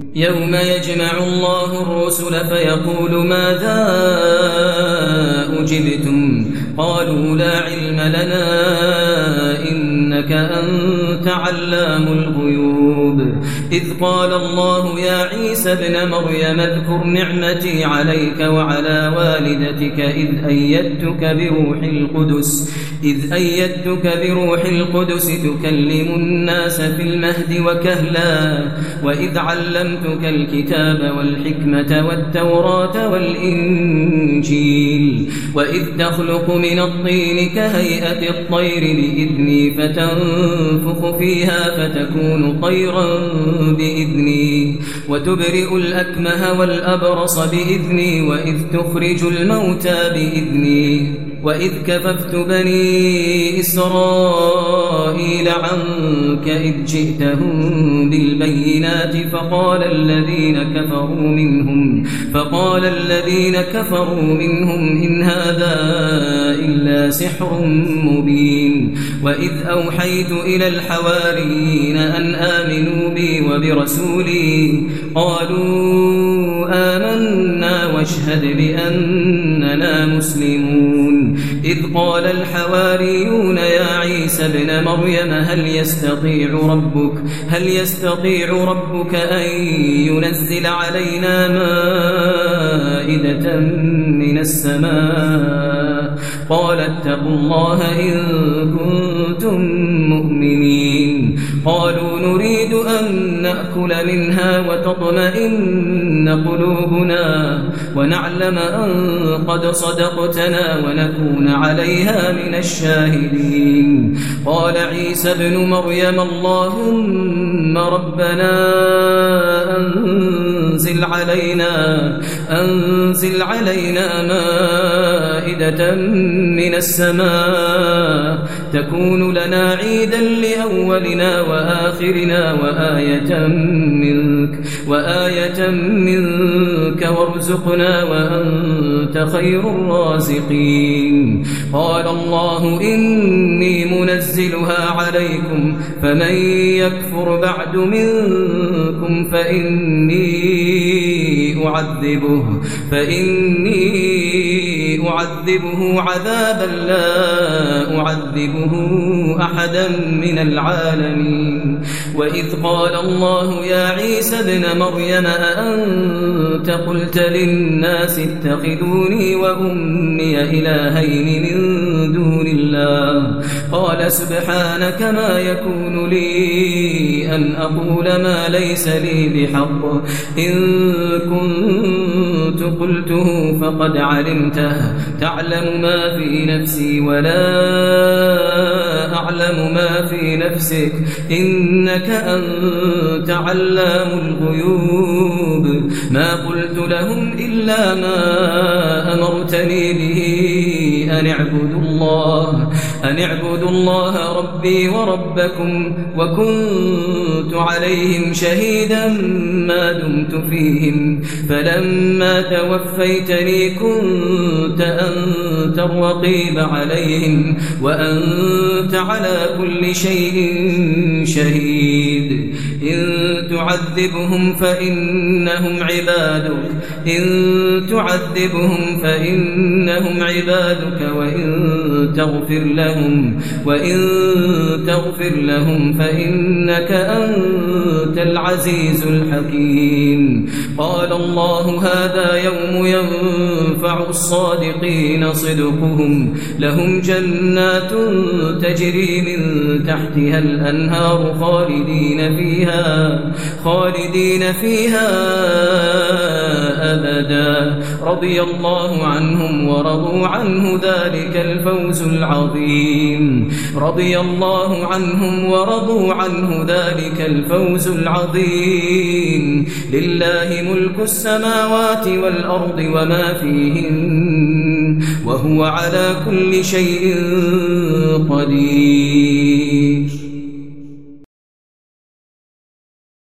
يوم يجمع الله الرسل فيقول ماذا أجبتم قالوا لا علم لنا إنك أنت علام الغيوب إذ قال الله يا عيسى ابن مريم اذكر نعمتي عليك وعلى والدتك إذ أيدتك بروح القدس تكلم الناس في المهد وكهلا وإذ علمتك الكتاب والحكمة والتوراة والإنجيل وإذ تخلق من الطين كهيئة الطير بإذني فتنفخ فيها فتكون طيرا بإذني وتبرئ الأكمه والأبرص بإذني وإذ تخرج الموتى بإذني وإذ كففت بني إسرائيل عنك إذ جئتهم بالبينات فقال الذين كفروا منهم إن هذا إلا سحر مبين وإذ أوحيت إلى الحواريين أن آمنوا بي وبرسولي قالوا آمنا واشهد بأننا مسلمون إذ قال الحواريون يا عيسى ابن مريم هل يستطيع ربك أن ينزل علينا مائدة من السماء قال اتقوا الله إن كنتم مؤمنين قالوا نريد أن نأكل منها وتطمئن قلوبنا ونعلم أن قد صدقتنا ونكون عليها من الشاهدين قال عيسى ابن مريم اللهم ربنا أنزل علينا مائدة من السماء تكون لنا عيدا لأولنا وآخرنا وآية منك وارزقنا وأنت خير الرازقين قال الله إني منزلها عليكم فمن يكفر بعد منكم فإني أعذبه عذابا لا أعذبه أحدا من العالمين وإذ قال الله يا عيسى ابن مريم أأنت قلت للناس اتخذوني وأمي إلهين من دون الله قال سبحانك ما يكون لي أن أقول ما ليس لي بحق إن كنت قلته فقد علمته تعلم ما في نفسي ولا أعلم ما في نفسك إنك أنت علام الغيوب ما قلت لهم إلا ما أمرتني به أن اعبدوا الله ربي وربكم وكنت عليهم شهيدا ما دمت فيهم فلما توفيتني كنت أنت الرقيب عليهم وأنت على كل شيء شهيد إن تعذبهم فإنهم عبادك وإن تغفر لهم فإنك أنت العزيز الحكيم قال الله هذا يوم ينفع الصادقين صدقهم لهم جنات تجري من تحتها الأنهار خالدين فيها أبدا رضي الله عنهم ورضوا عنه ذلك الفوز العظيم لله ملك السماوات والأرض وما فيهن وهو على كل شيء قدير